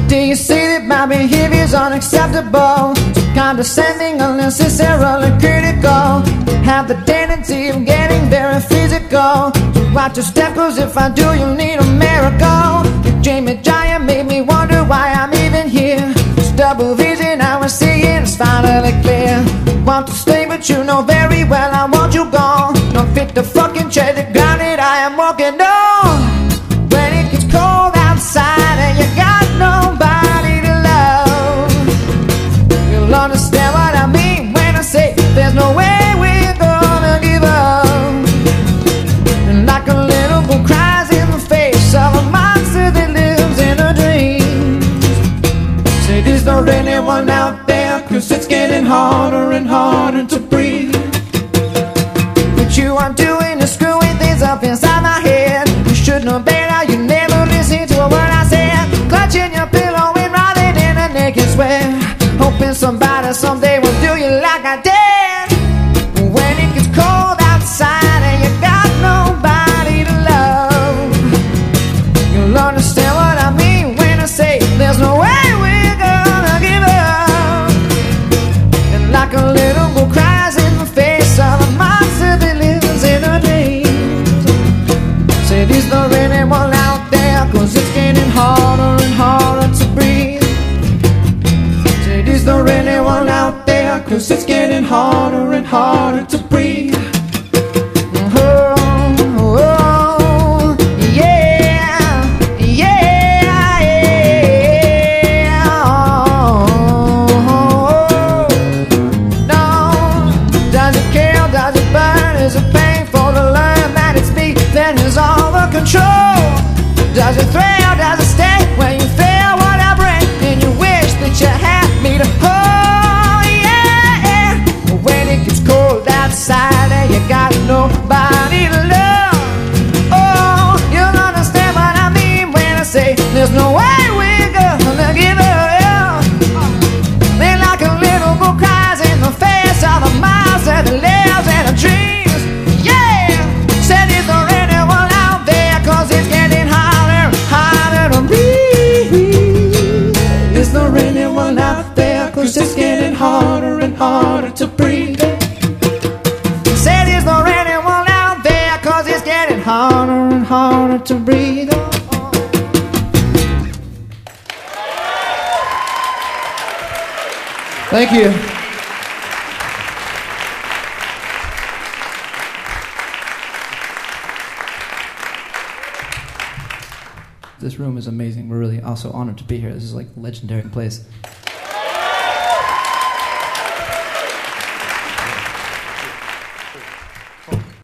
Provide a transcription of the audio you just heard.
Do you see that my behavior's unacceptable? So condescending, unnecessarily critical. Have the tendency of getting very physical. So watch your step, cause if I do, you'll need a miracle. You Jamie Giant made me wonder why I'm even here. This double vision I was seeing is finally clear. Want to stay, but you know very well I want you gone. Don't fit the fucking chair, the ground that I am walking on. When it gets cold outside and you got nobody to love, you'll understand what I mean when I say there's no way we're gonna give up. And like a little girl cries in the face of a monster that lives in her dreams. Say there's not anyone out there, cause it's getting harder and harder to breathe. What you are doing is screwing things up inside my head. You should know better, you never listen to a word I said. Clutching your pillow and writhing in a naked sweat, hoping somebody someday will do you like I did. When it gets cold outside and you got nobody to love, you'll understand what I mean when I say there's no way we're gonna give up. And like a little girl cries in the face of a monster that lives in her dreams. Said is there anyone out there, cause it's getting harder and harder to breathe. Said is there anyone out there, cause it's getting harder and harder to breathe. Control. Does it thrill, does it stay when you feel what I bring and you wish that you had me to hold, yeah. When it gets cold outside and you got nobody to love, oh, you'll understand what I mean when I say there's no way we're gonna give up. Then like a little girl cries in the face of a mouse that lives in her dreams, yeah. Said is there anyone out there, cause it's getting harder, harder to breathe. Is there anyone out there, cause it's getting harder and harder to breathe. Said is there anyone out there, cause it's getting harder and harder to breathe. Thank you. This room is amazing. We're really also honored to be here. This is like a legendary place.